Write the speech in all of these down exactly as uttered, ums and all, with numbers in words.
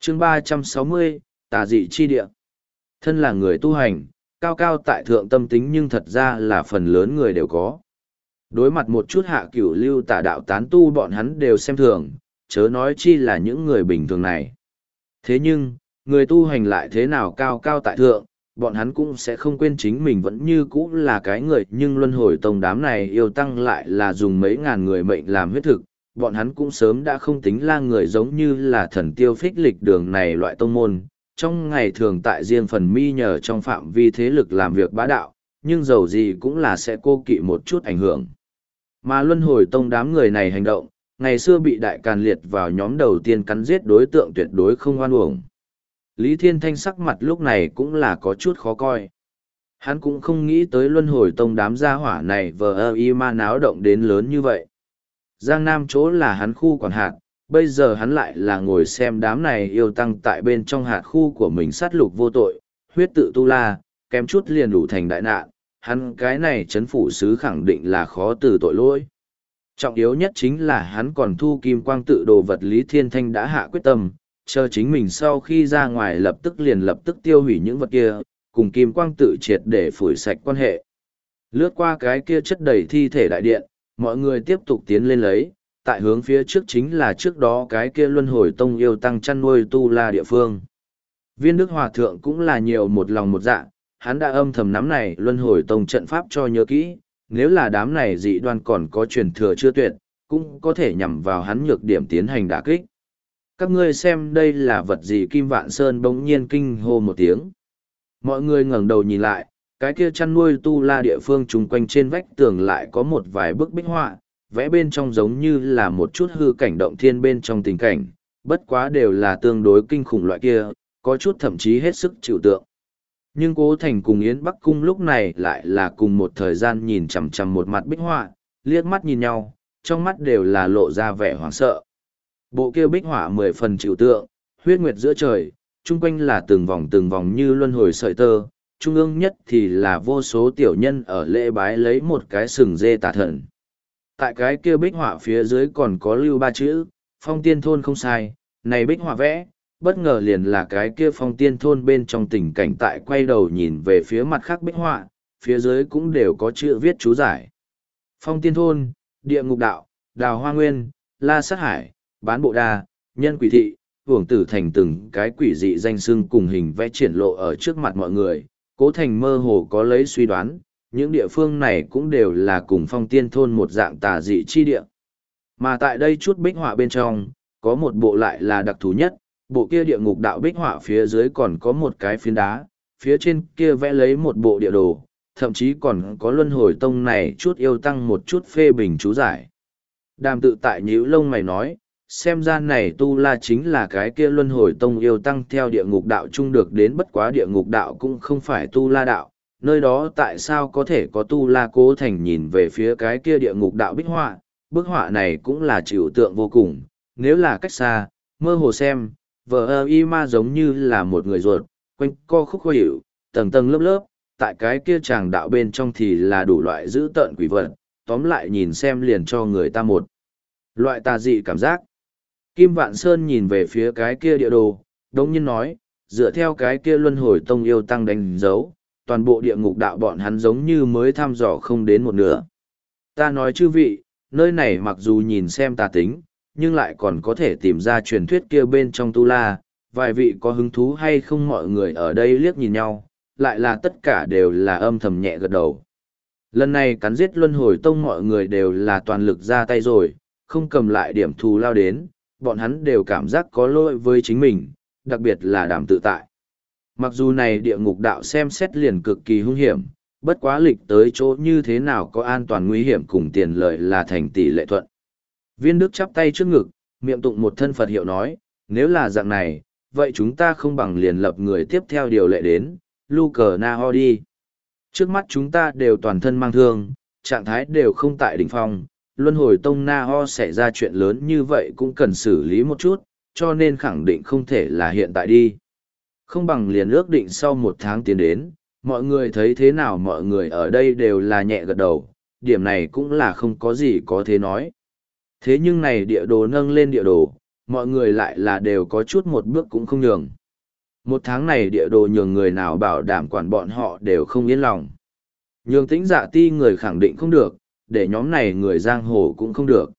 chương ba trăm sáu mươi, tà dị chi địa. Thân là người tu hành, cao cao tại thượng tâm tính nhưng thật ra là phần lớn người đều có. Đối mặt một chút hạ cửu lưu tà đạo tán tu bọn hắn đều xem thường, chớ nói chi là những người bình thường này. Thế nhưng, người tu hành lại thế nào cao cao tại thượng, bọn hắn cũng sẽ không quên chính mình vẫn như cũ là cái người, nhưng luân hồi tông đám này yêu tăng lại là dùng mấy ngàn người mệnh làm huyết thực, bọn hắn cũng sớm đã không tính là người giống như là thần tiêu phích lịch đường này loại tông môn, trong ngày thường tại riêng phần mi nhờ trong phạm vi thế lực làm việc bá đạo, nhưng dầu gì cũng là sẽ cô kỵ một chút ảnh hưởng. Mà luân hồi tông đám người này hành động, ngày xưa bị đại càn liệt vào nhóm đầu tiên cắn giết đối tượng tuyệt đối không oan uổng. Lý Thiên Thanh sắc mặt lúc này cũng là có chút khó coi. Hắn cũng không nghĩ tới luân hồi tông đám gia hỏa này vờ ơ y ma náo động đến lớn như vậy. Giang Nam chỗ là hắn khu quản hạt, bây giờ hắn lại là ngồi xem đám này yêu tăng tại bên trong hạt khu của mình sát lục vô tội, huyết tự tu la, kém chút liền đủ thành đại nạn, hắn cái này chấn phủ sứ khẳng định là khó từ tội lỗi. Trọng yếu nhất chính là hắn còn thu kim quang tự đồ vật Lý Thiên Thanh đã hạ quyết tâm, chờ chính mình sau khi ra ngoài lập tức liền lập tức tiêu hủy những vật kia, cùng kim quang tự triệt để phủi sạch quan hệ. Lướt qua cái kia chất đầy thi thể đại điện, mọi người tiếp tục tiến lên lấy, tại hướng phía trước chính là trước đó cái kia luân hồi tông yêu tăng chăn nuôi tu la địa phương. Viên Đức Hòa Thượng cũng là nhiều một lòng một dạ, hắn đã âm thầm nắm này luân hồi tông trận pháp cho nhớ kỹ, nếu là đám này dị đoan còn có truyền thừa chưa tuyệt, cũng có thể nhằm vào hắn nhược điểm tiến hành đả kích. Các ngươi xem đây là vật gì? Kim Vạn Sơn bỗng nhiên kinh hô một tiếng. Mọi người ngẩng đầu nhìn lại, cái kia chăn nuôi tu la địa phương chung quanh trên vách tường lại có một vài bức bích họa, vẽ bên trong giống như là một chút hư cảnh động thiên bên trong tình cảnh, bất quá đều là tương đối kinh khủng loại kia, có chút thậm chí hết sức chịu tượng. Nhưng Cố Thành cùng Yến Bắc Cung lúc này lại là cùng một thời gian nhìn chằm chằm một mặt bích họa, liếc mắt nhìn nhau, trong mắt đều là lộ ra vẻ hoảng sợ. Bộ kia bích họa mười phần chịu tượng, huyết nguyệt giữa trời, chung quanh là từng vòng từng vòng như luân hồi sợi tơ, trung ương nhất thì là vô số tiểu nhân ở lễ bái lấy một cái sừng dê tà thần. Tại cái kia bích họa phía dưới còn có lưu ba chữ, Phong Tiên Thôn không sai, này bích họa vẽ, bất ngờ liền là cái kia Phong Tiên Thôn bên trong tình cảnh tại quay đầu nhìn về phía mặt khác bích họa, phía dưới cũng đều có chữ viết chú giải. Phong Tiên Thôn, Địa Ngục Đạo, Đào Hoa Nguyên, La Sát Hải, Bán Bộ Đa, Nhân Quỷ Thị, Hưởng Tử Thành từng cái quỷ dị danh xưng cùng hình vẽ triển lộ ở trước mặt mọi người, Cố Thành mơ hồ có lấy suy đoán, những địa phương này cũng đều là cùng Phong Tiên Thôn một dạng tà dị chi địa. Mà tại đây chút bích họa bên trong, có một bộ lại là đặc thù nhất, bộ kia địa ngục đạo bích họa phía dưới còn có một cái phiến đá, phía trên kia vẽ lấy một bộ địa đồ, thậm chí còn có luân hồi tông này chút yêu tăng một chút phê bình chú giải. Đàm tự tại nhíu lông mày nói, xem ra này tu la chính là cái kia luân hồi tông yêu tăng theo địa ngục đạo chung được đến, bất quá địa ngục đạo cũng không phải tu la đạo, nơi đó tại sao có thể có tu la? Cố Thành nhìn về phía cái kia địa ngục đạo bích họa, bức họa này cũng là chịu tượng vô cùng, nếu là cách xa, mơ hồ xem, vờ ơ y ma giống như là một người ruột, quanh co khúc khó hiểu, tầng tầng lớp lớp, tại cái kia tràng đạo bên trong thì là đủ loại dữ tợn quỷ vật, tóm lại nhìn xem liền cho người ta một loại tà dị cảm giác. Kim Vạn Sơn nhìn về phía cái kia địa đồ, đống nhiên nói, dựa theo cái kia luân hồi tông yêu tăng đánh dấu, toàn bộ địa ngục đạo bọn hắn giống như mới thăm dò không đến một nửa. Ta nói chư vị, nơi này mặc dù nhìn xem tà tính, nhưng lại còn có thể tìm ra truyền thuyết kia bên trong tu la, vài vị có hứng thú hay không? Mọi người ở đây liếc nhìn nhau, lại là tất cả đều là âm thầm nhẹ gật đầu. Lần này cắn giết luân hồi tông mọi người đều là toàn lực ra tay rồi, không cầm lại điểm thù lao đến, bọn hắn đều cảm giác có lỗi với chính mình, đặc biệt là Đàm tự tại. Mặc dù này địa ngục đạo xem xét liền cực kỳ hung hiểm, bất quá lịch tới chỗ như thế nào có an toàn nguy hiểm cùng tiền lợi là thành tỷ lệ thuận. Viên Đức chắp tay trước ngực, miệng tụng một thân Phật hiệu nói, nếu là dạng này, vậy chúng ta không bằng liền lập người tiếp theo điều lệ đến, lu cờ na ho đi. Trước mắt chúng ta đều toàn thân mang thương, trạng thái đều không tại đỉnh phong, luân hồi tông na ho xảy ra chuyện lớn như vậy cũng cần xử lý một chút, cho nên khẳng định không thể là hiện tại đi. Không bằng liền ước định sau một tháng tiến đến, mọi người thấy thế nào? Mọi người ở đây đều là nhẹ gật đầu, điểm này cũng là không có gì có thế nói. Thế nhưng này địa đồ nâng lên địa đồ, mọi người lại là đều có chút một bước cũng không nhường. Một tháng này địa đồ nhường người nào bảo đảm quản bọn họ đều không yên lòng. Nhường tĩnh dạ ti người khẳng định không được, để nhóm này người giang hồ cũng không được.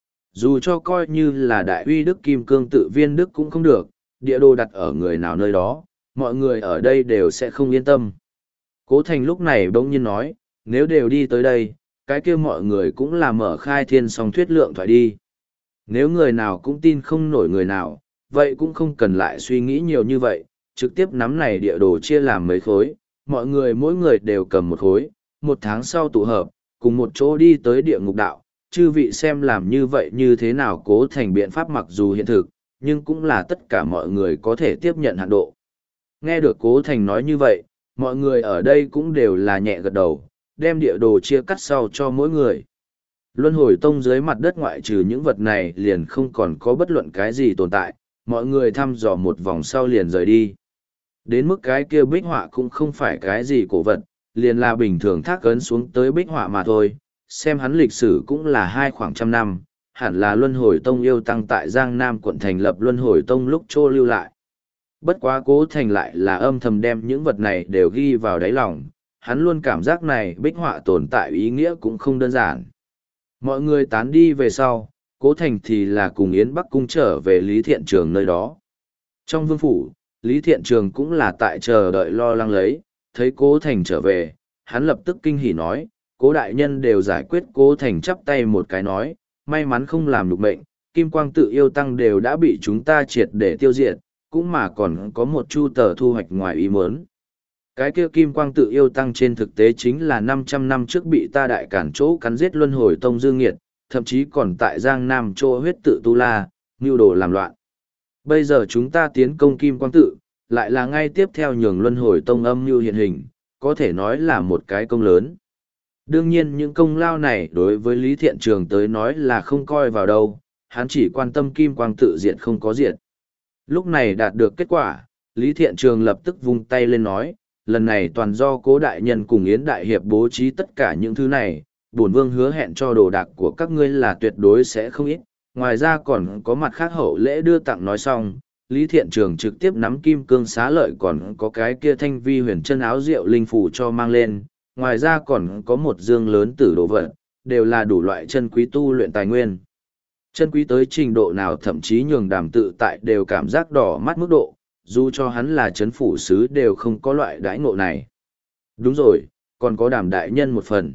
Dù cho coi như là đại uy đức kim cương tự viên đức cũng không được, địa đồ đặt ở người nào nơi đó, mọi người ở đây đều sẽ không yên tâm. Cố Thành lúc này bỗng nhiên nói, nếu đều đi tới đây, cái kia mọi người cũng là mở khai thiên song thuyết lượng thoại đi. Nếu người nào cũng tin không nổi người nào, vậy cũng không cần lại suy nghĩ nhiều như vậy, trực tiếp nắm này địa đồ chia làm mấy khối, mọi người mỗi người đều cầm một khối, một tháng sau tụ hợp, cùng một chỗ đi tới địa ngục đạo, chư vị xem làm như vậy như thế nào. Cố Thành biện pháp mặc dù hiện thực, nhưng cũng là tất cả mọi người có thể tiếp nhận hạn độ. Nghe được Cố Thành nói như vậy, mọi người ở đây cũng đều là nhẹ gật đầu, đem địa đồ chia cắt sau cho mỗi người. Luân hồi tông dưới mặt đất ngoại trừ những vật này liền không còn có bất luận cái gì tồn tại, mọi người thăm dò một vòng sau liền rời đi. Đến mức cái kia bích họa cũng không phải cái gì cổ vật, liền là bình thường thác ấn xuống tới bích họa mà thôi, xem hắn lịch sử cũng là hai khoảng trăm năm, hẳn là Luân Hồi Tông yêu tăng tại Giang Nam quận thành lập Luân Hồi Tông lúc trô lưu lại. Bất quá Cố Thành lại là âm thầm đem những vật này đều ghi vào đáy lòng, hắn luôn cảm giác này bích họa tồn tại ý nghĩa cũng không đơn giản. Mọi người tán đi về sau, Cố Thành thì là cùng Yến Bắc Cung trở về Lý Thiện Trường nơi đó. Trong vương phủ, Lý Thiện Trường cũng là tại chờ đợi lo lắng lấy, thấy Cố Thành trở về, hắn lập tức kinh hỉ nói, Cố đại nhân đều giải quyết. Cố Thành chắp tay một cái nói, may mắn không làm nhục mệnh, Kim Quang tự yêu tăng đều đã bị chúng ta triệt để tiêu diệt, cũng mà còn có một chu tờ thu hoạch ngoài ý muốn. Cái kia Kim Quang tự yêu tăng trên thực tế chính là năm trăm năm trước bị ta đại cản chỗ cắn giết Luân Hồi Tông Dương Nghiệt, thậm chí còn tại Giang Nam chỗ huyết tự tu la, mưu đồ làm loạn. Bây giờ chúng ta tiến công Kim Quang tự, lại là ngay tiếp theo nhường Luân Hồi Tông âm mưu hiện hình, có thể nói là một cái công lớn. Đương nhiên những công lao này đối với Lý Thiện Trường tới nói là không coi vào đâu, hắn chỉ quan tâm Kim Quang tự diệt không có diệt. Lúc này đạt được kết quả, Lý Thiện Trường lập tức vung tay lên nói, lần này toàn do Cố đại nhân cùng Yến đại hiệp bố trí tất cả những thứ này, bổn vương hứa hẹn cho đồ đạc của các ngươi là tuyệt đối sẽ không ít, ngoài ra còn có mặt khác hậu lễ đưa tặng. Nói xong, Lý Thiện Trường trực tiếp nắm kim cương xá lợi còn có cái kia thanh vi huyền chân áo rượu linh phủ cho mang lên, ngoài ra còn có một dương lớn tử đồ vật, đều là đủ loại chân quý tu luyện tài nguyên. Chân quý tới trình độ nào thậm chí nhường Đàm Tự Tại đều cảm giác đỏ mắt mức độ, dù cho hắn là chấn phủ sứ đều không có loại đãi ngộ này. Đúng rồi, còn có Đàm đại nhân một phần.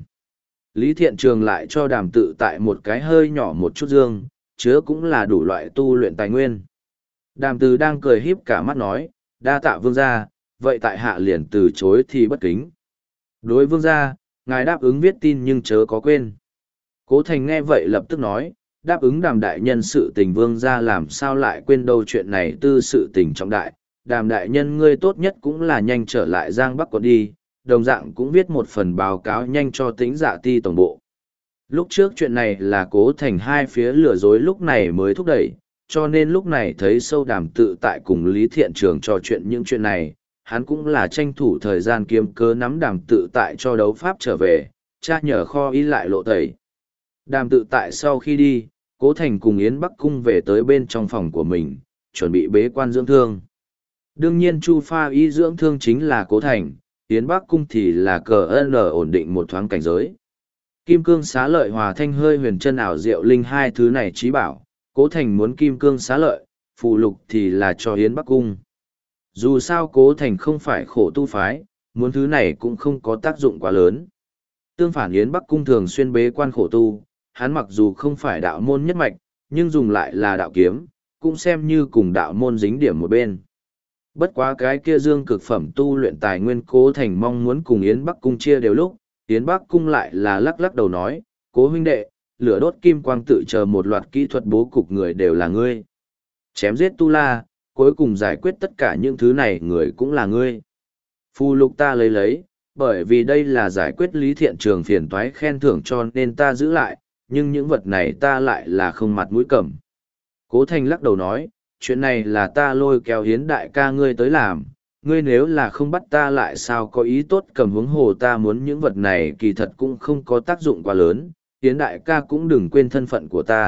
Lý Thiện Trường lại cho Đàm Tự Tại một cái hơi nhỏ một chút dương, chứa cũng là đủ loại tu luyện tài nguyên. Đàm Từ đang cười híp cả mắt nói, đa tạ vương gia, vậy tại hạ liền từ chối thì bất kính. Đối vương gia, ngài đáp ứng viết tin nhưng chớ có quên. Cố Thành nghe vậy lập tức nói, đáp ứng Đàm đại nhân sự tình vương gia làm sao lại quên đâu, chuyện này tư sự tình trọng đại. Đàm đại nhân ngươi tốt nhất cũng là nhanh trở lại Giang Bắc quận đi, đồng dạng cũng viết một phần báo cáo nhanh cho Tĩnh Dạ ti tổng bộ. Lúc trước chuyện này là Cố Thành hai phía lừa dối lúc này mới thúc đẩy, cho nên lúc này thấy sâu Đàm Tự Tại cùng Lý Thiện Trường trò chuyện những chuyện này, hắn cũng là tranh thủ thời gian kiếm cớ nắm Đàm Tự Tại cho đấu pháp trở về, tra nhờ kho ý lại lộ tẩy. Đàm Tự Tại sau khi đi, Cố Thành cùng Yến Bắc Cung về tới bên trong phòng của mình, chuẩn bị bế quan dưỡng thương. Đương nhiên Chu Pha y dưỡng thương chính là Cố Thành, Yến Bắc Cung thì là cờ ân ổn định một thoáng cảnh giới. Kim cương xá lợi hòa thanh hơi huyền chân ảo diệu linh hai thứ này trí bảo, Cố Thành muốn kim cương xá lợi, phụ lục thì là cho Yến Bắc Cung. Dù sao Cố Thành không phải khổ tu phái, muốn thứ này cũng không có tác dụng quá lớn. Tương phản Yến Bắc Cung thường xuyên bế quan khổ tu, hắn mặc dù không phải đạo môn nhất mạch, nhưng dùng lại là đạo kiếm, cũng xem như cùng đạo môn dính điểm một bên. Bất quá cái kia dương cực phẩm tu luyện tài nguyên Cố Thành mong muốn cùng Yến Bắc Cung chia đều lúc, Yến Bắc Cung lại là lắc lắc đầu nói, Cố huynh đệ, lửa đốt kim quang tự chờ một loạt kỹ thuật bố cục người đều là ngươi. Chém giết tu la, cuối cùng giải quyết tất cả những thứ này người cũng là ngươi. Phù lục ta lấy lấy, bởi vì đây là giải quyết Lý Thiện Trường phiền toái khen thưởng cho nên ta giữ lại, nhưng những vật này ta lại là không mặt mũi cầm. Cố Thành lắc đầu nói, chuyện này là ta lôi kéo Hiến đại ca ngươi tới làm, ngươi nếu là không bắt ta lại sao có ý tốt cầm hướng hồ, ta muốn những vật này kỳ thật cũng không có tác dụng quá lớn, Hiến đại ca cũng đừng quên thân phận của ta,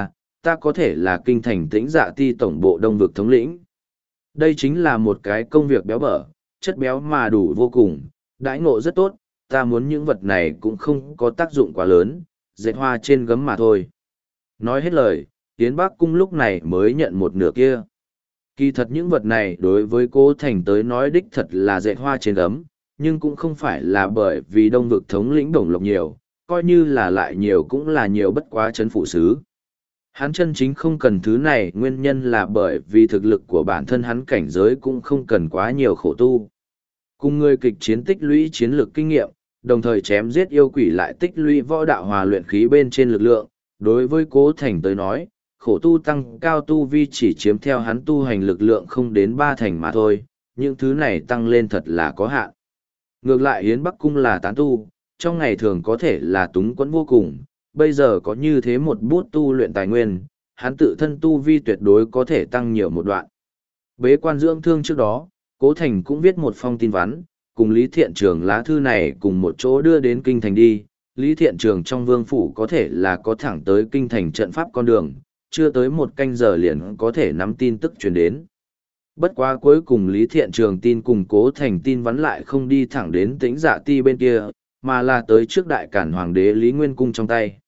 ta có thể là kinh thành tĩnh dạ ti tổng bộ đông vực thống lĩnh. Đây chính là một cái công việc béo bở, chất béo mà đủ vô cùng, đãi ngộ rất tốt, ta muốn những vật này cũng không có tác dụng quá lớn, dệt hoa trên gấm mà thôi. Nói hết lời, Yến Bắc Cung lúc này mới nhận một nửa kia. Kỳ thật những vật này đối với Cố Thành tới nói đích thật là dệt hoa trên gấm, nhưng cũng không phải là bởi vì đông vực thống lĩnh đồng lộc nhiều, coi như là lại nhiều cũng là nhiều bất quá chấn phụ sứ. Hắn chân chính không cần thứ này nguyên nhân là bởi vì thực lực của bản thân hắn cảnh giới cũng không cần quá nhiều khổ tu. Cùng người kịch chiến tích lũy chiến lược kinh nghiệm, đồng thời chém giết yêu quỷ lại tích lũy võ đạo hòa luyện khí bên trên lực lượng, đối với Cố Thành tới nói, khổ tu tăng cao tu vi chỉ chiếm theo hắn tu hành lực lượng không đến ba thành mà thôi, những thứ này tăng lên thật là có hạn. Ngược lại Yến Bắc Cung là tán tu, trong ngày thường có thể là túng quẫn vô cùng, bây giờ có như thế một bút tu luyện tài nguyên, hắn tự thân tu vi tuyệt đối có thể tăng nhiều một đoạn. Bế quan dưỡng thương trước đó, Cố Thành cũng viết một phong tin vắn, cùng Lý Thiện Trường lá thư này cùng một chỗ đưa đến kinh thành đi. Lý Thiện Trường trong vương phủ có thể là có thẳng tới kinh thành trận pháp con đường, chưa tới một canh giờ liền có thể nắm tin tức truyền đến. Bất quá cuối cùng Lý Thiện Trường tin cùng Cố Thành tin vắn lại không đi thẳng đến Tĩnh Dạ Ti bên kia, mà là tới trước đại cản hoàng đế Lý Nguyên Cung trong tay.